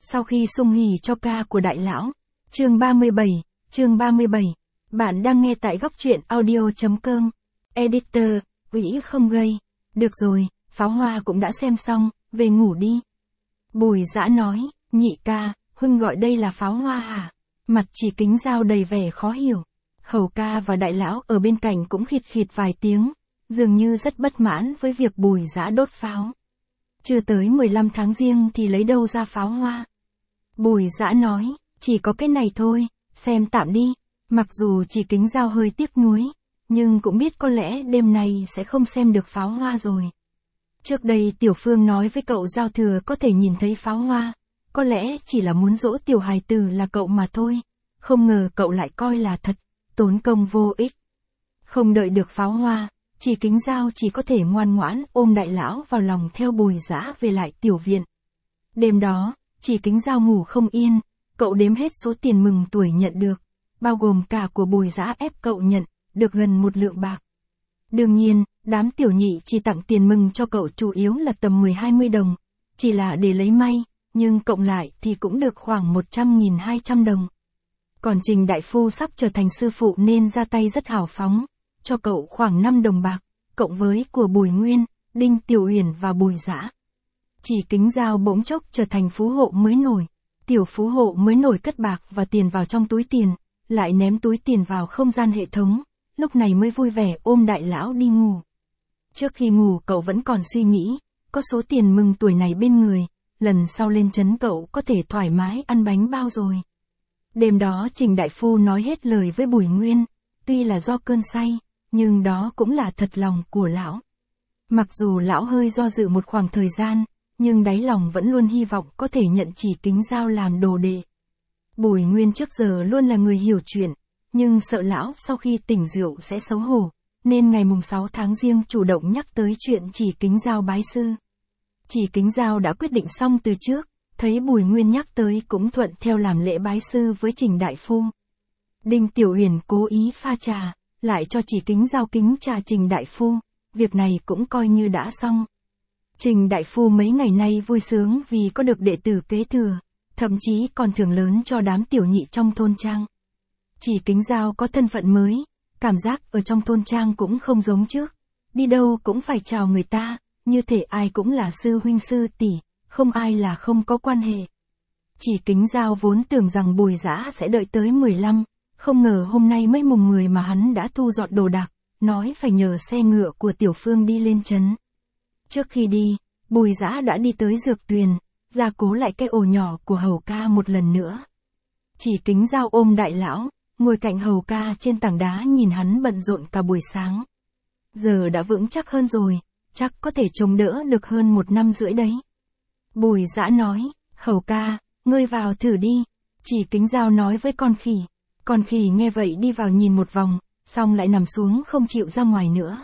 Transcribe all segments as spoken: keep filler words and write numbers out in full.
Sau khi sung hỉ cho ca của đại lão. Chương ba mươi bảy, chương ba mươi bảy. Bạn đang nghe tại góc truyện audio.com. Editor, Ủy không gây. Được rồi, pháo hoa cũng đã xem xong, về ngủ đi. Bùi Dã nói, nhị ca, huynh gọi đây là pháo hoa hả? Mặt Chỉ Kính Dao đầy vẻ khó hiểu. Hầu ca và đại lão ở bên cạnh cũng khịt khịt vài tiếng, dường như rất bất mãn với việc Bùi Dã đốt pháo. Chưa tới mười lăm tháng giêng thì lấy đâu ra pháo hoa? Bùi Dã nói, chỉ có cái này thôi, xem tạm đi. Mặc dù Chỉ Kính Dao hơi tiếc nuối, nhưng cũng biết có lẽ đêm nay sẽ không xem được pháo hoa rồi. Trước đây Tiểu Phương nói với cậu giao thừa có thể nhìn thấy pháo hoa, có lẽ chỉ là muốn dỗ tiểu hài tử là cậu mà thôi, không ngờ cậu lại coi là thật, tốn công vô ích. Không đợi được pháo hoa, Chỉ Kính Dao chỉ có thể ngoan ngoãn ôm đại lão vào lòng theo Bùi Dã về lại tiểu viện. Đêm đó, Chỉ Kính Dao ngủ không yên, cậu đếm hết số tiền mừng tuổi nhận được, bao gồm cả của Bùi Dã ép cậu nhận, được gần một lượng bạc. Đương nhiên, đám tiểu nhị chỉ tặng tiền mừng cho cậu chủ yếu là tầm mười hai mươi đồng, chỉ là để lấy may, nhưng cộng lại thì cũng được khoảng một trăm nghìn hai trăm đồng. Còn Trình đại phu sắp trở thành sư phụ nên ra tay rất hào phóng, cho cậu khoảng năm đồng bạc, cộng với của Bùi Nguyên, Đinh Tiểu Uyển và Bùi Dã. Chỉ Kính Dao bỗng chốc trở thành phú hộ mới nổi. Tiểu phú hộ mới nổi cất bạc và tiền vào trong túi tiền, lại ném túi tiền vào không gian hệ thống, lúc này mới vui vẻ ôm đại lão đi ngủ. Trước khi ngủ cậu vẫn còn suy nghĩ, có số tiền mừng tuổi này bên người, lần sau lên trấn cậu có thể thoải mái ăn bánh bao rồi. Đêm đó Trình đại phu nói hết lời với Bùi Nguyên, tuy là do cơn say, nhưng đó cũng là thật lòng của lão. Mặc dù lão hơi do dự một khoảng thời gian, nhưng đáy lòng vẫn luôn hy vọng có thể nhận Chỉ Kính Dao làm đồ đệ. Bùi Nguyên trước giờ luôn là người hiểu chuyện, nhưng sợ lão sau khi tỉnh rượu sẽ xấu hổ, nên ngày mùng sáu tháng giêng chủ động nhắc tới chuyện Chỉ Kính Dao bái sư. Chỉ Kính Dao đã quyết định xong từ trước, thấy Bùi Nguyên nhắc tới cũng thuận theo làm lễ bái sư với Trình đại phu. Đinh Tiểu Uyển cố ý pha trà, lại cho Chỉ Kính Dao kính trà Trình đại phu, việc này cũng coi như đã xong. Trình đại phu mấy ngày nay vui sướng vì có được đệ tử kế thừa, thậm chí còn thưởng lớn cho đám tiểu nhị trong thôn trang. Chỉ Kính Dao có thân phận mới, cảm giác ở trong thôn trang cũng không giống trước, đi đâu cũng phải chào người ta, như thể ai cũng là sư huynh sư tỷ, không ai là không có quan hệ. Chỉ Kính Dao vốn tưởng rằng Bùi Dã sẽ đợi tới mười lăm, không ngờ hôm nay mới mùng mười mà hắn đã thu dọn đồ đạc, nói phải nhờ xe ngựa của Tiểu Phương đi lên trấn. Trước khi đi, Bùi Dã đã đi tới dược tuyền, gia cố lại cái ổ nhỏ của Hầu ca một lần nữa. Chỉ Kính Dao ôm đại lão, ngồi cạnh Hầu ca trên tảng đá nhìn hắn bận rộn cả buổi sáng. Giờ đã vững chắc hơn rồi, chắc có thể chống đỡ được hơn một năm rưỡi đấy. Bùi Dã nói, Hầu ca, ngươi vào thử đi. Chỉ Kính Dao nói với con khỉ. Con khỉ nghe vậy đi vào nhìn một vòng, xong lại nằm xuống không chịu ra ngoài nữa.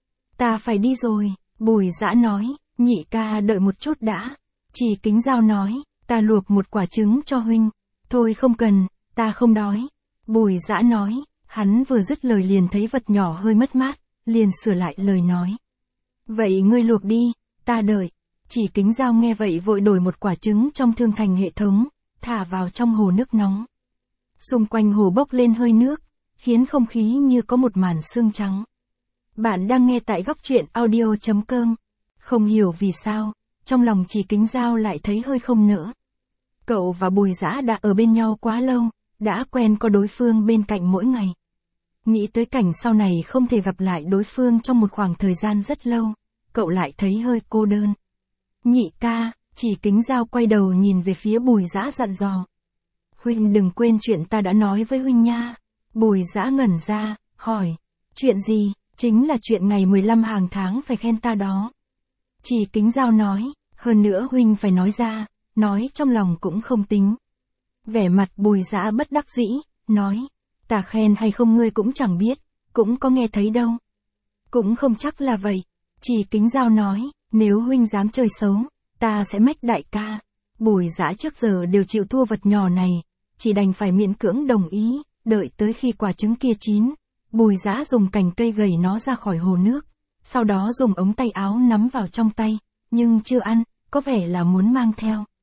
Ta phải đi rồi, Bùi Dã nói, nhị ca đợi một chút đã. Chỉ Kính Dao nói, ta luộc một quả trứng cho huynh. Thôi không cần, ta không đói. Bùi Dã nói, hắn vừa dứt lời liền thấy vật nhỏ hơi mất mát, liền sửa lại lời nói. Vậy ngươi luộc đi, ta đợi. Chỉ Kính Dao nghe vậy vội đổi một quả trứng trong thương thành hệ thống, thả vào trong hồ nước nóng. Xung quanh hồ bốc lên hơi nước, khiến không khí như có một màn sương trắng. Bạn đang nghe tại góc truyện audio.com. Không hiểu vì sao, trong lòng Chỉ Kính Dao lại thấy hơi không nỡ. Cậu và Bùi Dã đã ở bên nhau quá lâu, đã quen có đối phương bên cạnh mỗi ngày. Nghĩ tới cảnh sau này không thể gặp lại đối phương trong một khoảng thời gian rất lâu, cậu lại thấy hơi cô đơn. Nhị ca, Chỉ Kính Dao quay đầu nhìn về phía Bùi Dã dặn dò. Huynh đừng quên chuyện ta đã nói với huynh nha. Bùi Dã ngẩn ra, hỏi. Chuyện gì? Chính là chuyện ngày mười lăm hàng tháng phải khen ta đó. Chỉ Kính Dao nói, hơn nữa huynh phải nói ra, nói trong lòng cũng không tính. Vẻ mặt Bùi Dã bất đắc dĩ, nói, ta khen hay không ngươi cũng chẳng biết, cũng có nghe thấy đâu. Cũng không chắc là vậy. Chỉ Kính Dao nói, nếu huynh dám chơi xấu, ta sẽ mách đại ca. Bùi Dã trước giờ đều chịu thua vật nhỏ này, chỉ đành phải miễn cưỡng đồng ý, đợi tới khi quả trứng kia chín. Bùi Dã dùng cành cây gầy nó ra khỏi hồ nước, sau đó dùng ống tay áo nắm vào trong tay, nhưng chưa ăn, có vẻ là muốn mang theo.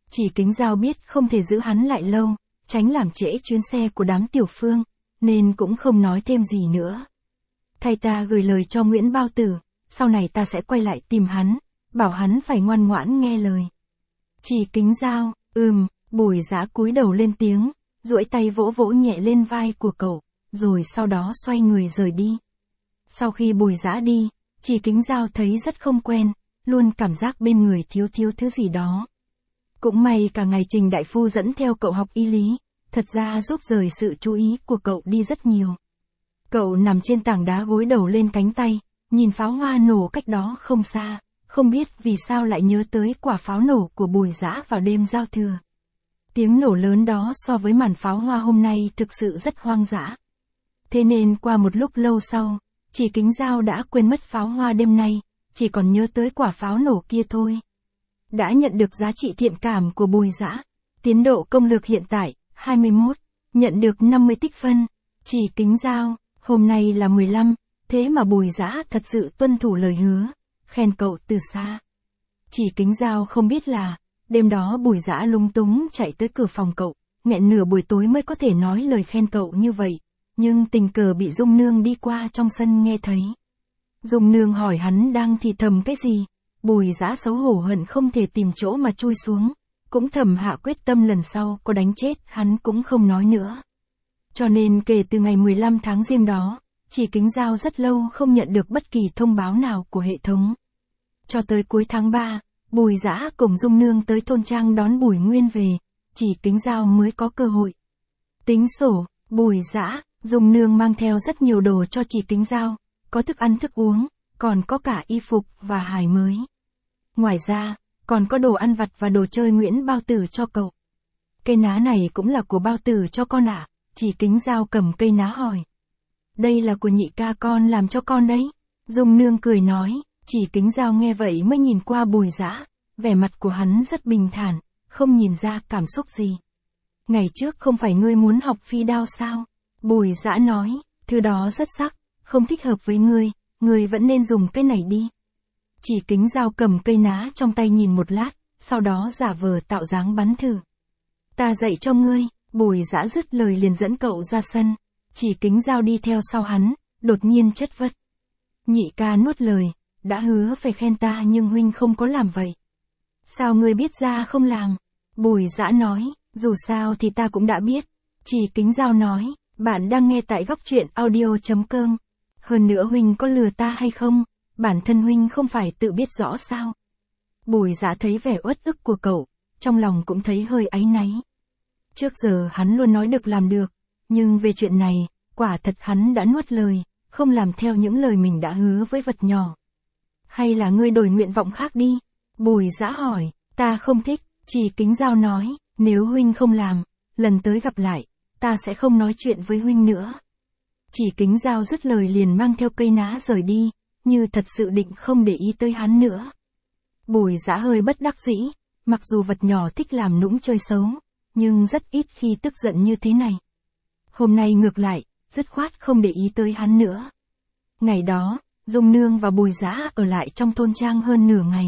Chỉ Kính Dao biết không thể giữ hắn lại lâu, tránh làm trễ chuyến xe của đám tiểu phương, nên cũng không nói thêm gì nữa. Thay ta gửi lời cho Nguyễn Bao Tử, sau này ta sẽ quay lại tìm hắn, bảo hắn phải ngoan ngoãn nghe lời. Chỉ Kính Dao, ừm, Bùi Dã cúi đầu lên tiếng, duỗi tay vỗ vỗ nhẹ lên vai của cậu, rồi sau đó xoay người rời đi. Sau khi Bùi Dã đi, Chỉ Kính Dao thấy rất không quen, luôn cảm giác bên người thiếu thiếu thứ gì đó. Cũng may cả ngày Trình đại phu dẫn theo cậu học y lý, thật ra giúp rời sự chú ý của cậu đi rất nhiều. Cậu nằm trên tảng đá gối đầu lên cánh tay, nhìn pháo hoa nổ cách đó không xa, không biết vì sao lại nhớ tới quả pháo nổ của Bùi Dã vào đêm giao thừa. Tiếng nổ lớn đó so với màn pháo hoa hôm nay thực sự rất hoang dã. Thế nên qua một lúc lâu sau, Chỉ Kính Dao đã quên mất pháo hoa đêm nay, chỉ còn nhớ tới quả pháo nổ kia thôi. Đã nhận được giá trị thiện cảm của Bùi Dã, tiến độ công lược hiện tại, hai mươi mốt, nhận được năm mươi tích phân. Chỉ Kính Dao, hôm nay là mười lăm, thế mà Bùi Dã thật sự tuân thủ lời hứa, khen cậu từ xa. Chỉ Kính Dao không biết là, đêm đó Bùi Dã lúng túng chạy tới cửa phòng cậu, nghẹn nửa buổi tối mới có thể nói lời khen cậu như vậy, nhưng tình cờ bị Dung Nương đi qua trong sân nghe thấy. Dung Nương hỏi hắn đang thì thầm cái gì, Bùi Dã xấu hổ hận không thể tìm chỗ mà chui xuống, cũng thầm hạ quyết tâm lần sau có đánh chết hắn cũng không nói nữa. Cho nên kể từ ngày mười lăm tháng Giêng đó, Chỉ Kính Dao rất lâu không nhận được bất kỳ thông báo nào của hệ thống. Cho tới cuối tháng ba, Bùi Dã cùng Dung Nương tới thôn trang đón Bùi Nguyên về, Chỉ Kính Dao mới có cơ hội. Tính sổ, Bùi Dã, Dung Nương mang theo rất nhiều đồ cho Chỉ Kính Dao, có thức ăn thức uống, còn có cả y phục và hài mới. Ngoài ra, còn có đồ ăn vặt và đồ chơi Nguyễn Bao Tử cho cậu. Cây ná này cũng là của Bao Tử cho con ạ. À? Chỉ Kính Dao cầm cây ná hỏi. Đây là của nhị ca con làm cho con đấy. Dung Nương cười nói. Chỉ Kính Dao nghe vậy mới nhìn qua Bùi Dã, vẻ mặt của hắn rất bình thản, không nhìn ra cảm xúc gì. Ngày trước không phải ngươi muốn học phi đao sao? Bùi Dã nói, thứ đó rất sắc, không thích hợp với ngươi, ngươi vẫn nên dùng cái này đi. Chỉ Kính Dao cầm cây ná trong tay nhìn một lát, sau đó giả vờ tạo dáng bắn thử. Ta dạy cho ngươi. Bùi Dã dứt lời liền dẫn cậu ra sân. Chỉ Kính Dao đi theo sau hắn, đột nhiên chất vấn. Nhị ca nuốt lời, đã hứa phải khen ta nhưng huynh không có làm vậy. Sao ngươi biết ra không làm? Bùi Dã nói, dù sao thì ta cũng đã biết. Chỉ Kính Dao nói, bạn đang nghe tại góc truyện audio chấm com. Hơn nữa huynh có lừa ta hay không? Bản thân huynh không phải tự biết rõ sao? Bùi Dã thấy vẻ uất ức của cậu, trong lòng cũng thấy hơi áy náy. Trước giờ hắn luôn nói được làm được, nhưng về chuyện này, quả thật hắn đã nuốt lời, không làm theo những lời mình đã hứa với vật nhỏ. Hay là ngươi đổi nguyện vọng khác đi? Bùi Dã hỏi, ta không thích. Chỉ Kính Dao nói, nếu huynh không làm, lần tới gặp lại, ta sẽ không nói chuyện với huynh nữa. Chỉ Kính Dao dứt lời liền mang theo cây ná rời đi, như thật sự định không để ý tới hắn nữa. Bùi Dã hơi bất đắc dĩ, mặc dù vật nhỏ thích làm nũng chơi xấu, nhưng rất ít khi tức giận như thế này. Hôm nay ngược lại, dứt khoát không để ý tới hắn nữa. Ngày đó, Dung Nương và Bùi Dã ở lại trong thôn trang hơn nửa ngày.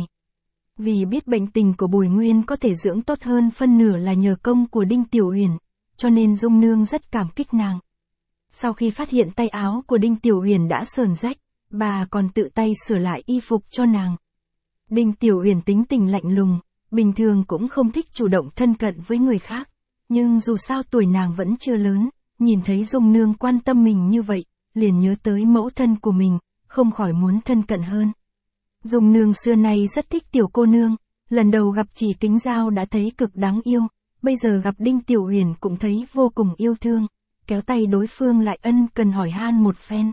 Vì biết bệnh tình của Bùi Nguyên có thể dưỡng tốt hơn phân nửa là nhờ công của Đinh Tiểu Uyển, cho nên Dung Nương rất cảm kích nàng. Sau khi phát hiện tay áo của Đinh Tiểu Uyển đã sờn rách, bà còn tự tay sửa lại y phục cho nàng. Đinh Tiểu Uyển tính tình lạnh lùng, bình thường cũng không thích chủ động thân cận với người khác, nhưng dù sao tuổi nàng vẫn chưa lớn, nhìn thấy Dung Nương quan tâm mình như vậy, liền nhớ tới mẫu thân của mình, không khỏi muốn thân cận hơn. Dung Nương xưa nay rất thích tiểu cô nương, lần đầu gặp Chỉ Kính Dao đã thấy cực đáng yêu, bây giờ gặp Đinh Tiểu Uyển cũng thấy vô cùng yêu thương, kéo tay đối phương lại ân cần hỏi han một phen.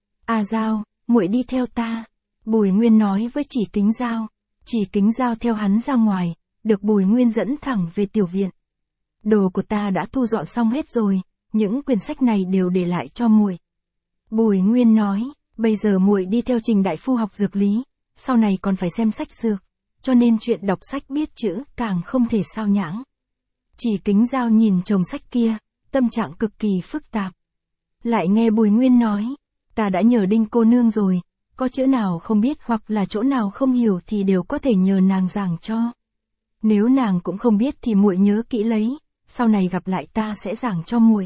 À Dao, muội đi theo ta. Bùi Nguyên nói với Chỉ Kính Dao. Chỉ Kính Dao theo hắn ra ngoài, được Bùi Nguyên dẫn thẳng về tiểu viện. Đồ của ta đã thu dọn xong hết rồi, những quyển sách này đều để lại cho muội. Bùi Nguyên nói, bây giờ muội đi theo Trình đại phu học dược lý, sau này còn phải xem sách dược, cho nên chuyện đọc sách biết chữ càng không thể sao nhãng. Chỉ Kính Dao nhìn chồng sách kia, tâm trạng cực kỳ phức tạp. Lại nghe Bùi Nguyên nói, ta đã nhờ Đinh cô nương rồi, có chữ nào không biết hoặc là chỗ nào không hiểu thì đều có thể nhờ nàng giảng cho. Nếu nàng cũng không biết thì muội nhớ kỹ lấy, sau này gặp lại ta sẽ giảng cho muội.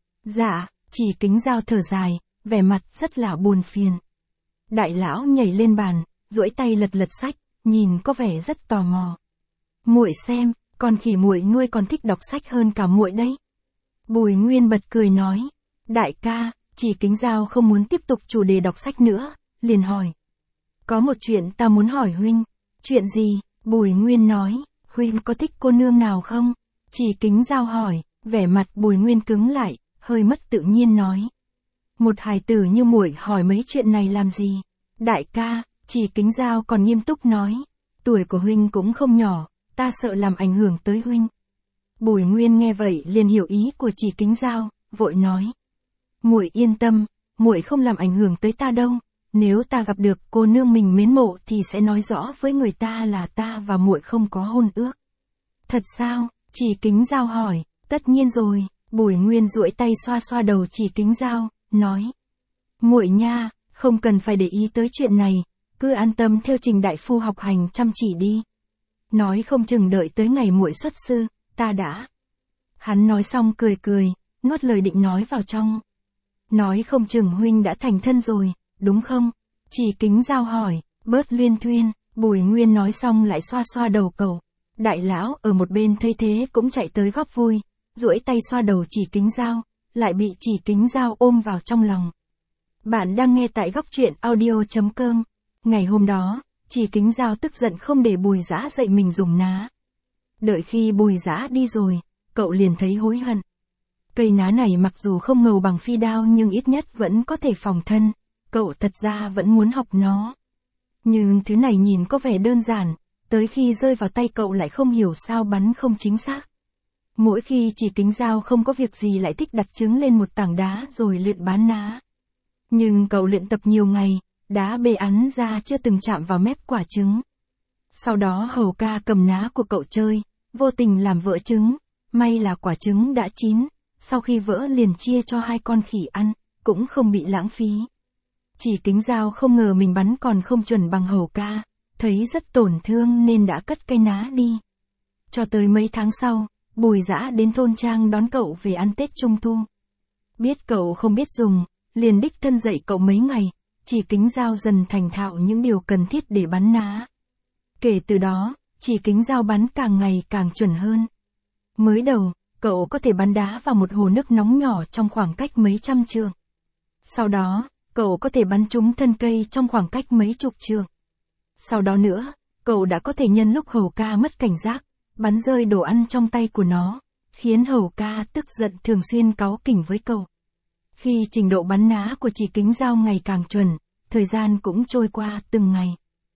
Dạ, Chỉ Kính Dao thở dài, vẻ mặt rất là buồn phiền. Đại lão nhảy lên bàn, duỗi tay lật lật sách, nhìn có vẻ rất tò mò. Muội xem, con khỉ muội nuôi còn thích đọc sách hơn cả muội đấy. Bùi Nguyên bật cười nói, đại ca, Chỉ Kính Dao không muốn tiếp tục chủ đề đọc sách nữa, liền hỏi. Có một chuyện ta muốn hỏi huynh. Chuyện gì? Bùi Nguyên nói, huynh có thích cô nương nào không? Chỉ Kính Dao hỏi, vẻ mặt Bùi Nguyên cứng lại, hơi mất tự nhiên nói. Một hài tử như muội hỏi mấy chuyện này làm gì? Đại ca, Chỉ Kính Dao còn nghiêm túc nói, tuổi của huynh cũng không nhỏ, ta sợ làm ảnh hưởng tới huynh. Bùi Nguyên nghe vậy liền hiểu ý của Chỉ Kính Dao, vội nói. Muội yên tâm, muội không làm ảnh hưởng tới ta đâu. Nếu ta gặp được cô nương mình mến mộ thì sẽ nói rõ với người ta là ta và muội không có hôn ước. Thật sao? Chỉ Kính Dao hỏi. Tất nhiên rồi. Bùi Nguyên duỗi tay xoa xoa đầu Chỉ Kính Dao, nói. Muội nha, không cần phải để ý tới chuyện này, cứ an tâm theo Trình đại phu học hành chăm chỉ đi. Nói không chừng đợi tới ngày muội xuất sư, ta đã. Hắn nói xong cười cười, nuốt lời định nói vào trong. Nói không chừng huynh đã thành thân rồi, đúng không? Chỉ Kính Dao hỏi, bớt luyên thuyên. Bùi Nguyên nói xong lại xoa xoa đầu cậu. Đại lão ở một bên thấy thế cũng chạy tới góp vui, duỗi tay xoa đầu Chỉ Kính Dao, lại bị Chỉ Kính Dao ôm vào trong lòng. Bạn đang nghe tại góc truyện audio chấm com. Ngày hôm đó, Chỉ Kính Dao tức giận không để Bùi Dã dạy mình dùng ná. Đợi khi Bùi Dã đi rồi, cậu liền thấy hối hận. Cây ná này mặc dù không ngầu bằng phi đao nhưng ít nhất vẫn có thể phòng thân, cậu thật ra vẫn muốn học nó. Nhưng thứ này nhìn có vẻ đơn giản, tới khi rơi vào tay cậu lại không hiểu sao bắn không chính xác. Mỗi khi Chỉ Kính Dao không có việc gì lại thích đặt trứng lên một tảng đá rồi luyện bán ná. Nhưng cậu luyện tập nhiều ngày, đá bê ắn ra chưa từng chạm vào mép quả trứng. Sau đó hầu ca cầm ná của cậu chơi, vô tình làm vỡ trứng, may là quả trứng đã chín, sau khi vỡ liền chia cho hai con khỉ ăn, cũng không bị lãng phí. Chỉ Kính Dao không ngờ mình bắn còn không chuẩn bằng hầu ca, thấy rất tổn thương nên đã cất cây ná đi. Cho tới mấy tháng sau, Bùi Dã đến thôn trang đón cậu về ăn Tết Trung Thu. Biết cậu không biết dùng, liền đích thân dạy cậu mấy ngày, Chỉ Kính Dao dần thành thạo những điều cần thiết để bắn ná. Kể từ đó, Chỉ Kính Dao bắn càng ngày càng chuẩn hơn. Mới đầu, cậu có thể bắn đá vào một hồ nước nóng nhỏ trong khoảng cách mấy trăm trượng. Sau đó, cậu có thể bắn trúng thân cây trong khoảng cách mấy chục trượng. Sau đó nữa, cậu đã có thể nhân lúc hầu ca mất cảnh giác, bắn rơi đồ ăn trong tay của nó, khiến hầu ca tức giận thường xuyên cáu kỉnh với cậu. Khi trình độ bắn ná của Chỉ Kính Dao ngày càng chuẩn, thời gian cũng trôi qua từng ngày.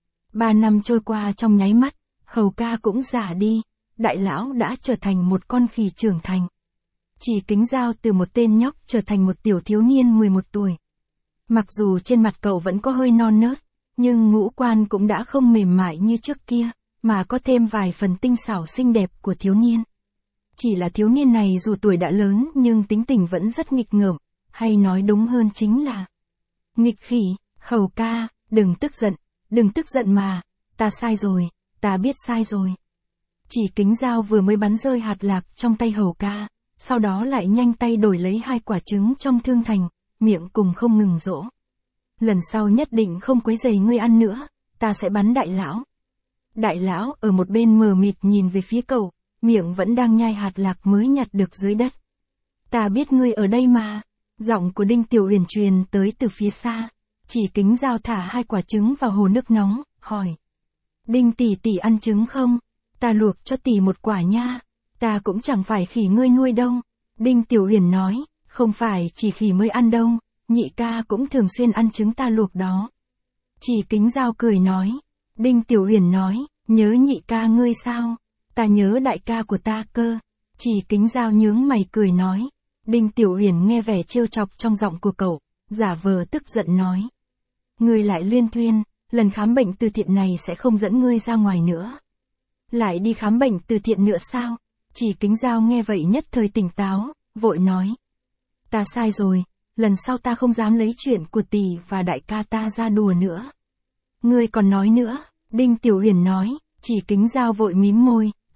Ba năm trôi qua trong nháy mắt, hầu ca cũng già đi, đại lão đã trở thành một con khỉ trưởng thành. Chỉ Kính Dao từ một tên nhóc trở thành một tiểu thiếu niên mười một tuổi. Mặc dù trên mặt cậu vẫn có hơi non nớt, nhưng ngũ quan cũng đã không mềm mại như trước kia, mà có thêm vài phần tinh xảo xinh đẹp của thiếu niên. Chỉ là thiếu niên này dù tuổi đã lớn nhưng tính tình vẫn rất nghịch ngợm, hay nói đúng hơn chính là nghịch khỉ. Hầu ca, đừng tức giận, đừng tức giận mà, ta sai rồi, ta biết sai rồi. Chỉ Kính Dao vừa mới bắn rơi hạt lạc trong tay hầu ca, sau đó lại nhanh tay đổi lấy hai quả trứng trong thương thành, miệng cùng không ngừng dỗ. Lần sau nhất định không quấy rầy ngươi ăn nữa, ta sẽ bắn đại lão. Đại lão ở một bên mờ mịt nhìn về phía cậu, miệng vẫn đang nhai hạt lạc mới nhặt được dưới đất. Ta biết ngươi ở đây mà. Giọng của Đinh Tiểu Uyển truyền tới từ phía xa. Chỉ Kính Dao thả hai quả trứng vào hồ nước nóng, hỏi. Đinh tỷ tỷ ăn trứng không? Ta luộc cho tỷ một quả nha. Ta cũng chẳng phải khỉ ngươi nuôi đâu. Đinh Tiểu Uyển nói, không phải chỉ khỉ mới ăn đâu, nhị ca cũng thường xuyên ăn trứng ta luộc đó. Chỉ Kính Dao cười nói. Đinh Tiểu Uyển nói, nhớ nhị ca ngươi sao? Ta nhớ đại ca của ta cơ. Chỉ Kính Dao nhướng mày cười nói. Đinh Tiểu Uyển nghe vẻ trêu chọc trong giọng của cậu, giả vờ tức giận nói. Ngươi lại luyên thuyên, lần khám bệnh từ thiện này sẽ không dẫn ngươi ra ngoài nữa. Lại đi khám bệnh từ thiện nữa sao? Chỉ Kính Dao nghe vậy nhất thời tỉnh táo, vội nói. Ta sai rồi, lần sau ta không dám lấy chuyện của tỷ và đại ca ta ra đùa nữa. Ngươi còn nói nữa, Đinh Tiểu Uyển nói, Chỉ Kính Dao vội mím môi,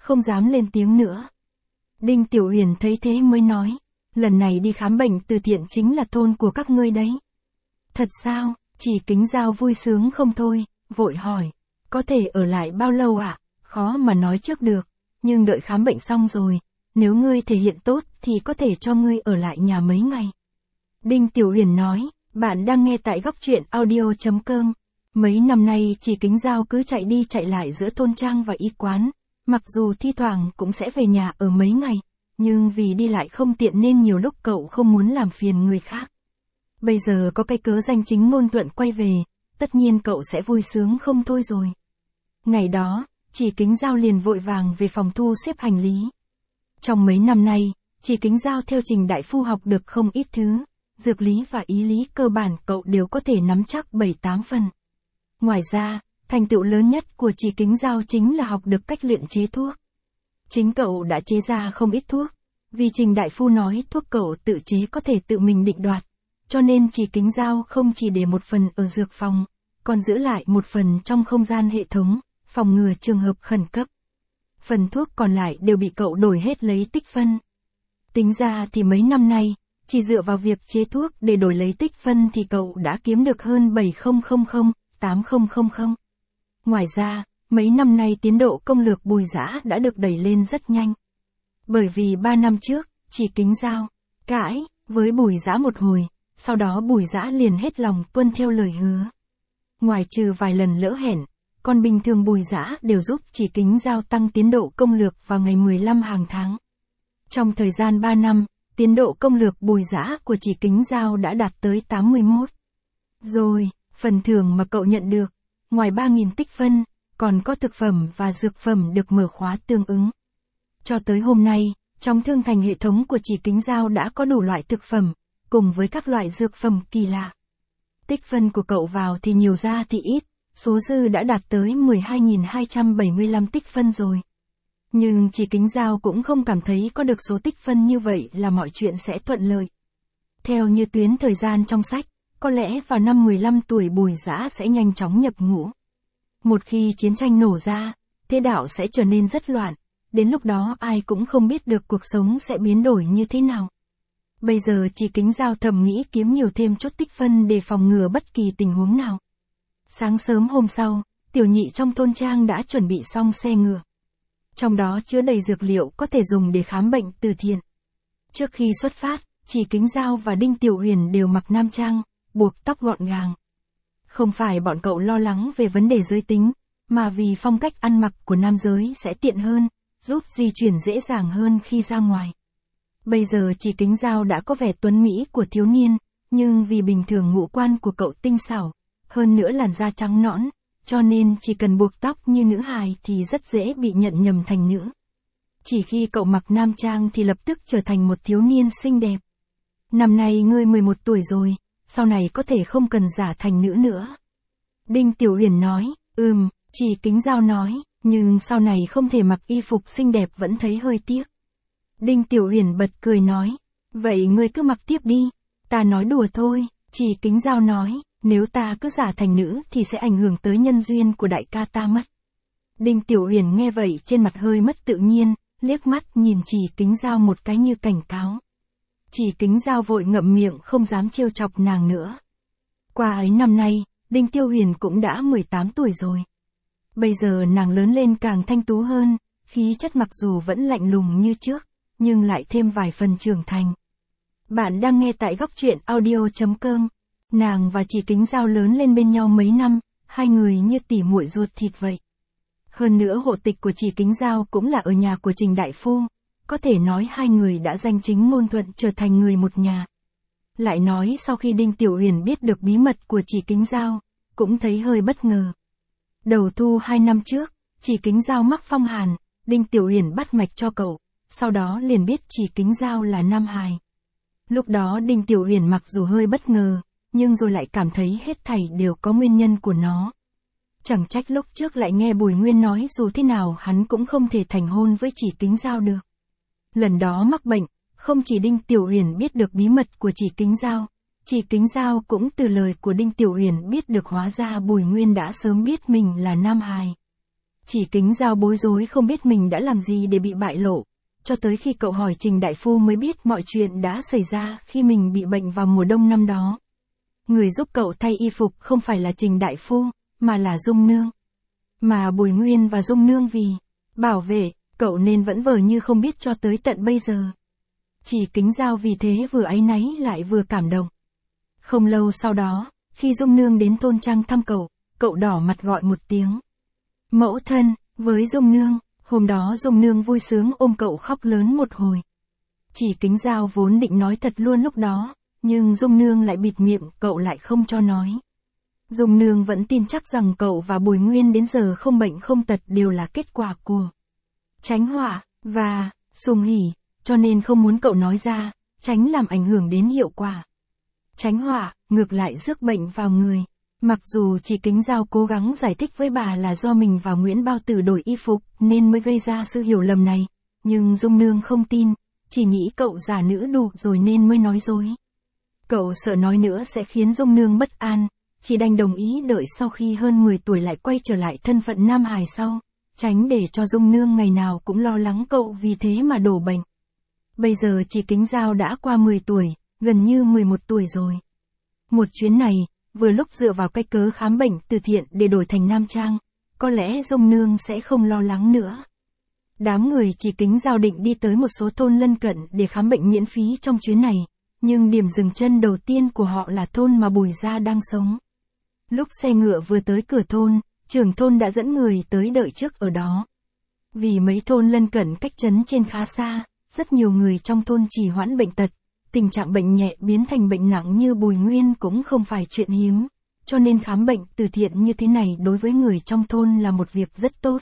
không dám lên tiếng nữa. Đinh Tiểu Huyền thấy thế mới nói, lần này đi khám bệnh từ thiện chính là thôn của các ngươi đấy. Thật sao? Chỉ Kính Dao vui sướng không thôi, vội hỏi, có thể ở lại bao lâu ạ? À? Khó mà nói trước được, nhưng đợi khám bệnh xong rồi, nếu ngươi thể hiện tốt thì có thể cho ngươi ở lại nhà mấy ngày. Đinh Tiểu Huyền nói, bạn đang nghe tại góc truyện audio.com. Mấy năm nay Chỉ Kính Dao cứ chạy đi chạy lại giữa thôn trang và y quán, mặc dù thi thoảng cũng sẽ về nhà ở mấy ngày, nhưng vì đi lại không tiện nên nhiều lúc cậu không muốn làm phiền người khác. Bây giờ có cái cớ danh chính ngôn thuận quay về, tất nhiên cậu sẽ vui sướng không thôi rồi. Ngày đó, Chỉ Kính Dao liền vội vàng về phòng thu xếp hành lý. Trong mấy năm nay, Chỉ Kính Dao theo Trình đại phu học được không ít thứ, dược lý và ý lý cơ bản cậu đều có thể nắm chắc bảy tám phần. Ngoài ra, thành tựu lớn nhất của Chỉ Kính Dao chính là học được cách luyện chế thuốc. Chính cậu đã chế ra không ít thuốc, vì Trình đại phu nói thuốc cậu tự chế có thể tự mình định đoạt, cho nên Chỉ Kính Dao không chỉ để một phần ở dược phòng, còn giữ lại một phần trong không gian hệ thống, phòng ngừa trường hợp khẩn cấp. Phần thuốc còn lại đều bị cậu đổi hết lấy tích phân. Tính ra thì mấy năm nay, chỉ dựa vào việc chế thuốc để đổi lấy tích phân thì cậu đã kiếm được hơn bảy nghìn, tám nghìn. Ngoài ra, mấy năm nay tiến độ công lược Bùi Dã đã được đẩy lên rất nhanh. Bởi vì ba năm trước, Chỉ Kính Dao cãi với Bùi Dã một hồi, sau đó Bùi Dã liền hết lòng tuân theo lời hứa. Ngoài trừ vài lần lỡ hẹn, còn bình thường Bùi Dã đều giúp Chỉ Kính Dao tăng tiến độ công lược vào ngày mười lăm hàng tháng. Trong thời gian ba năm, tiến độ công lược Bùi Dã của Chỉ Kính Dao đã đạt tới tám mươi mốt. Rồi, phần thưởng mà cậu nhận được, ngoài ba nghìn tích phân, còn có thực phẩm và dược phẩm được mở khóa tương ứng. Cho tới hôm nay, trong thương thành hệ thống của Chỉ Kính Dao đã có đủ loại thực phẩm, cùng với các loại dược phẩm kỳ lạ. Tích phân của cậu vào thì nhiều ra thì ít, số dư đã đạt tới mười hai nghìn hai trăm bảy mươi lăm tích phân rồi. Nhưng Chỉ Kính Dao cũng không cảm thấy có được số tích phân như vậy là mọi chuyện sẽ thuận lợi. Theo như tuyến thời gian trong sách, có lẽ vào năm mười lăm tuổi Bùi Dã sẽ nhanh chóng nhập ngũ. Một khi chiến tranh nổ ra, thế đạo sẽ trở nên rất loạn, đến lúc đó ai cũng không biết được cuộc sống sẽ biến đổi như thế nào. Bây giờ Chỉ Kính Dao thầm nghĩ kiếm nhiều thêm chút tích phân để phòng ngừa bất kỳ tình huống nào. Sáng sớm hôm sau, tiểu nhị trong thôn trang đã chuẩn bị xong xe ngựa. Trong đó chứa đầy dược liệu có thể dùng để khám bệnh từ thiện. Trước khi xuất phát, Chỉ Kính Dao và Đinh Tiểu Huyền đều mặc nam trang, buộc tóc gọn gàng. Không phải bọn cậu lo lắng về vấn đề giới tính, mà vì phong cách ăn mặc của nam giới sẽ tiện hơn, giúp di chuyển dễ dàng hơn khi ra ngoài. Bây giờ Chỉ Kính Dao đã có vẻ tuấn mỹ của thiếu niên, nhưng vì bình thường ngũ quan của cậu tinh xảo, hơn nữa làn da trắng nõn, cho nên chỉ cần buộc tóc như nữ hài thì rất dễ bị nhận nhầm thành nữ. Chỉ khi cậu mặc nam trang thì lập tức trở thành một thiếu niên xinh đẹp. Năm nay ngươi mười một tuổi rồi, sau này có thể không cần giả thành nữ nữa. Đinh Tiểu Huyền nói, ừm, Chỉ Kính Dao nói, nhưng sau này không thể mặc y phục xinh đẹp vẫn thấy hơi tiếc. Đinh Tiểu Huyền bật cười nói, vậy ngươi cứ mặc tiếp đi, ta nói đùa thôi. Chỉ Kính Dao nói, nếu ta cứ giả thành nữ thì sẽ ảnh hưởng tới nhân duyên của đại ca ta mất. Đinh Tiểu Huyền nghe vậy trên mặt hơi mất tự nhiên, liếc mắt nhìn Chỉ Kính Dao một cái như cảnh cáo. Chỉ Kính Dao vội ngậm miệng không dám trêu chọc nàng nữa. Qua ấy năm nay, Đinh Tiểu Huyền cũng đã mười tám tuổi rồi. Bây giờ nàng lớn lên càng thanh tú hơn, khí chất mặc dù vẫn lạnh lùng như trước, nhưng lại thêm vài phần trưởng thành. Bạn đang nghe tại góc truyện audio.com. Nàng và Chỉ Kính Dao lớn lên bên nhau mấy năm, hai người như tỉ muội ruột thịt vậy. Hơn nữa hộ tịch của Chỉ Kính Dao cũng là ở nhà của Trình đại phu, có thể nói hai người đã danh chính ngôn thuận trở thành người một nhà. Lại nói sau khi Đinh Tiểu Huyền biết được bí mật của Chỉ Kính Dao, cũng thấy hơi bất ngờ. Đầu thu hai năm trước, Chỉ Kính Dao mắc phong hàn, Đinh Tiểu Huyền bắt mạch cho cậu, sau đó liền biết Chỉ Kính Dao là nam hài. Lúc đó Đinh Tiểu Huyền mặc dù hơi bất ngờ, nhưng rồi lại cảm thấy hết thảy đều có nguyên nhân của nó. Chẳng trách lúc trước lại nghe Bùi Nguyên nói dù thế nào hắn cũng không thể thành hôn với Chỉ Kính Dao được. Lần đó mắc bệnh, không chỉ Đinh Tiểu Huyền biết được bí mật của Chỉ Kính Dao, Chỉ Kính Dao cũng từ lời của Đinh Tiểu Huyền biết được hóa ra Bùi Nguyên đã sớm biết mình là nam hài. Chỉ Kính Dao bối rối không biết mình đã làm gì để bị bại lộ. Cho tới khi cậu hỏi Trình đại phu mới biết mọi chuyện đã xảy ra khi mình bị bệnh vào mùa đông năm đó. Người giúp cậu thay y phục không phải là Trình đại phu, mà là Dung Nương. Mà Bùi Nguyên và Dung Nương vì bảo vệ cậu nên vẫn vờ như không biết cho tới tận bây giờ. Chỉ Kính Dao vì thế vừa áy náy lại vừa cảm động. Không lâu sau đó, khi Dung Nương đến thôn trang thăm cậu, cậu đỏ mặt gọi một tiếng mẫu thân với Dung Nương. Hôm đó Dung Nương vui sướng ôm cậu khóc lớn một hồi. Chỉ Kính Dao vốn định nói thật luôn lúc đó, nhưng Dung Nương lại bịt miệng cậu lại không cho nói. Dung Nương vẫn tin chắc rằng cậu và Bùi Nguyên đến giờ không bệnh không tật đều là kết quả của tránh họa và sùng hỉ, cho nên không muốn cậu nói ra, tránh làm ảnh hưởng đến hiệu quả tránh họa, ngược lại rước bệnh vào người. Mặc dù Chỉ Kính Dao cố gắng giải thích với bà là do mình và Nguyễn Bao Tử đổi y phục nên mới gây ra sự hiểu lầm này, nhưng Dung Nương không tin, chỉ nghĩ cậu giả nữ đủ rồi nên mới nói dối. Cậu sợ nói nữa sẽ khiến Dung Nương bất an, chỉ đành đồng ý đợi sau khi hơn mười tuổi lại quay trở lại thân phận nam hài sau, tránh để cho Dung Nương ngày nào cũng lo lắng cậu vì thế mà đổ bệnh. Bây giờ Chỉ Kính Dao đã qua mười tuổi, gần như mười một tuổi rồi. Một chuyến này, vừa lúc dựa vào cái cớ khám bệnh từ thiện để đổi thành nam trang, có lẽ Dung Nương sẽ không lo lắng nữa. Đám người Chỉ Kính Dao định đi tới một số thôn lân cận để khám bệnh miễn phí trong chuyến này, nhưng điểm dừng chân đầu tiên của họ là thôn mà Bùi gia đang sống. Lúc xe ngựa vừa tới cửa thôn, trưởng thôn đã dẫn người tới đợi trước ở đó. Vì mấy thôn lân cận cách trấn trên khá xa, rất nhiều người trong thôn trì hoãn bệnh tật, tình trạng bệnh nhẹ biến thành bệnh nặng như Bùi Nguyên cũng không phải chuyện hiếm, cho nên khám bệnh từ thiện như thế này đối với người trong thôn là một việc rất tốt.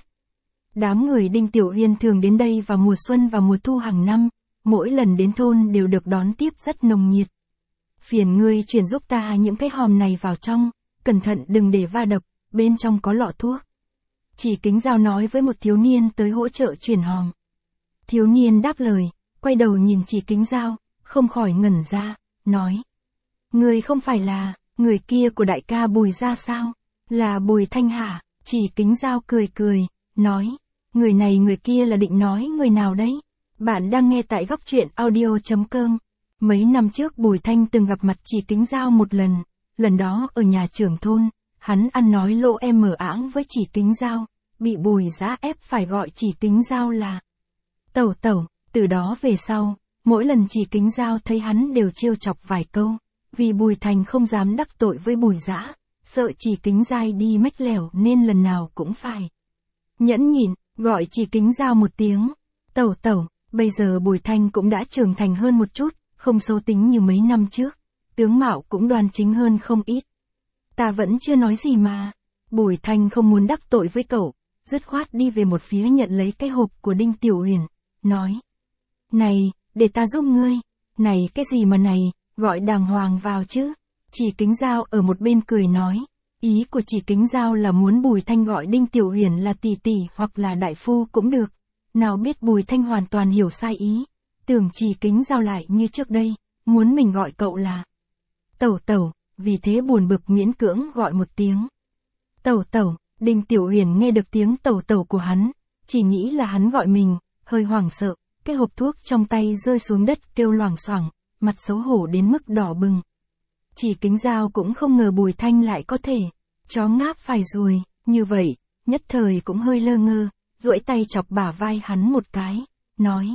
Đám người Đinh Tiểu Uyên thường đến đây vào mùa xuân và mùa thu hàng năm, mỗi lần đến thôn đều được đón tiếp rất nồng nhiệt. Phiền ngươi chuyển giúp ta những cái hòm này vào trong, cẩn thận đừng để va đập, bên trong có lọ thuốc. Chỉ Kính Dao nói với một thiếu niên tới hỗ trợ chuyển hòm. Thiếu niên đáp lời, quay đầu nhìn Chỉ Kính Dao, không khỏi ngẩn ra, nói. Người không phải là, người kia của đại ca Bùi gia sao? Là Bùi Thanh hả? Chỉ Kính Dao cười cười, nói. Người này người kia là định nói người nào đấy? Bạn đang nghe tại góc truyện audio chấm com. Mấy năm trước Bùi Thanh từng gặp mặt Chỉ Kính Dao một lần, lần đó ở nhà trưởng thôn, hắn ăn nói lỗ em mở áng với Chỉ Kính Dao, bị Bùi gia ép phải gọi Chỉ Kính Dao là tẩu tẩu. Từ đó về sau, mỗi lần Chỉ Kính Dao thấy hắn đều trêu chọc vài câu, vì Bùi Thành không dám đắc tội với Bùi Dã, sợ Chỉ Kính Dai đi mách lẻo nên lần nào cũng phải nhẫn nhịn, gọi Chỉ Kính Dao một tiếng tẩu tẩu. Bây giờ Bùi Thanh cũng đã trưởng thành hơn một chút, không xấu tính như mấy năm trước, tướng mạo cũng đoan chính hơn không ít. Ta vẫn chưa nói gì mà. Bùi Thanh không muốn đắc tội với cậu, dứt khoát đi về một phía nhận lấy cái hộp của Đinh Tiểu Uyển, nói. Này, để ta giúp ngươi. Này cái gì mà này, gọi đàng hoàng vào chứ. Chỉ Kính Dao ở một bên cười nói. Ý của Chỉ Kính Dao là muốn Bùi Thanh gọi Đinh Tiểu Uyển là tỷ tỷ hoặc là đại phu cũng được. Nào biết Bùi Thanh hoàn toàn hiểu sai ý, tưởng Chỉ Kính Dao lại như trước đây, muốn mình gọi cậu là tẩu tẩu, vì thế buồn bực miễn cưỡng gọi một tiếng tẩu tẩu. Đinh Tiểu Uyển nghe được tiếng tẩu tẩu của hắn, chỉ nghĩ là hắn gọi mình, hơi hoảng sợ, cái hộp thuốc trong tay rơi xuống đất kêu loảng xoảng, mặt xấu hổ đến mức đỏ bừng. Chỉ Kính Dao cũng không ngờ Bùi Thanh lại có thể chó ngáp phải ruồi như vậy, nhất thời cũng hơi lơ ngơ, duỗi tay chọc bả vai hắn một cái, nói.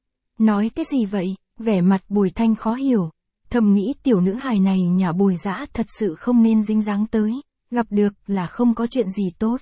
Nói cái gì vậy? Vẻ mặt Bùi Thanh khó hiểu, thầm nghĩ tiểu nữ hài này nhà Bùi Dã thật sự không nên dính dáng tới, gặp được là không có chuyện gì tốt.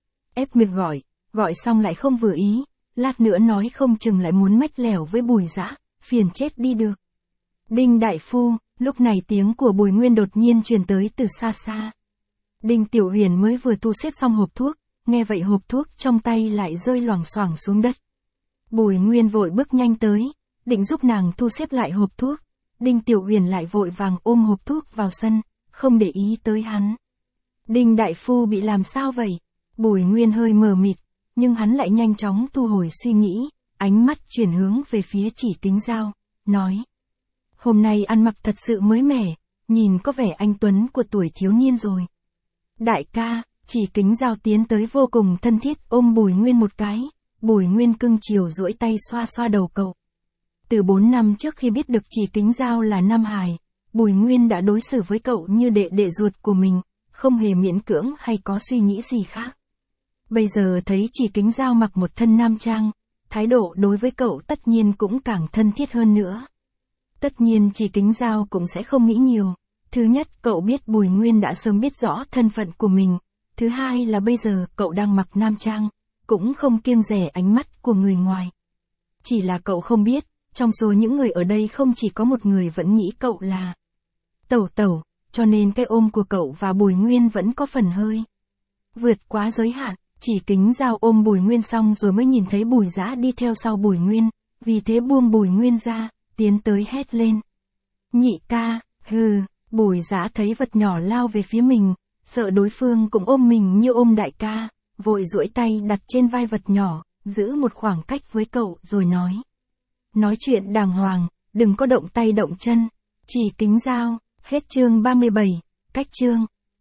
Ép miệng gọi, gọi xong lại không vừa ý, lát nữa nói không chừng lại muốn mách lẻo với Bùi Dã, phiền chết đi được. Đinh đại phu, lúc này tiếng của Bùi Nguyên đột nhiên truyền tới từ xa xa. Đinh Tiểu Uyển mới vừa thu xếp xong hộp thuốc, nghe vậy hộp thuốc trong tay lại rơi loảng xoảng xuống đất. Bùi Nguyên vội bước nhanh tới, định giúp nàng thu xếp lại hộp thuốc. Đinh Tiểu Uyển lại vội vàng ôm hộp thuốc vào sân, không để ý tới hắn. Đinh đại phu bị làm sao vậy? Bùi Nguyên hơi mờ mịt, nhưng hắn lại nhanh chóng thu hồi suy nghĩ, ánh mắt chuyển hướng về phía Chỉ Kính Dao, nói. Hôm nay ăn mặc thật sự mới mẻ, nhìn có vẻ anh tuấn của tuổi thiếu niên rồi. Đại ca, Chỉ Kính Dao tiến tới vô cùng thân thiết ôm Bùi Nguyên một cái, Bùi Nguyên cưng chiều duỗi tay xoa xoa đầu cậu. Từ bốn năm trước khi biết được Chỉ Kính Dao là nam hài, Bùi Nguyên đã đối xử với cậu như đệ đệ ruột của mình, không hề miễn cưỡng hay có suy nghĩ gì khác. Bây giờ thấy Chỉ Kính Dao mặc một thân nam trang, thái độ đối với cậu tất nhiên cũng càng thân thiết hơn nữa. Tất nhiên Chỉ Kính Dao cũng sẽ không nghĩ nhiều. Thứ nhất, cậu biết Bùi Nguyên đã sớm biết rõ thân phận của mình. Thứ hai là bây giờ cậu đang mặc nam trang, cũng không kiêng dè ánh mắt của người ngoài. Chỉ là cậu không biết, trong số những người ở đây không chỉ có một người vẫn nghĩ cậu là tẩu tẩu, cho nên cái ôm của cậu và Bùi Nguyên vẫn có phần hơi vượt quá giới hạn. Chỉ Kính Dao ôm Bùi Nguyên xong rồi mới nhìn thấy Bùi Dã đi theo sau Bùi Nguyên, vì thế buông Bùi Nguyên ra, tiến tới hét lên. Nhị ca, hừ, Bùi Dã thấy vật nhỏ lao về phía mình, sợ đối phương cũng ôm mình như ôm đại ca, vội duỗi tay đặt trên vai vật nhỏ, giữ một khoảng cách với cậu rồi nói. Nói chuyện đàng hoàng, đừng có động tay động chân. Chỉ Kính Dao, hết chương ba mươi bảy, cách chương.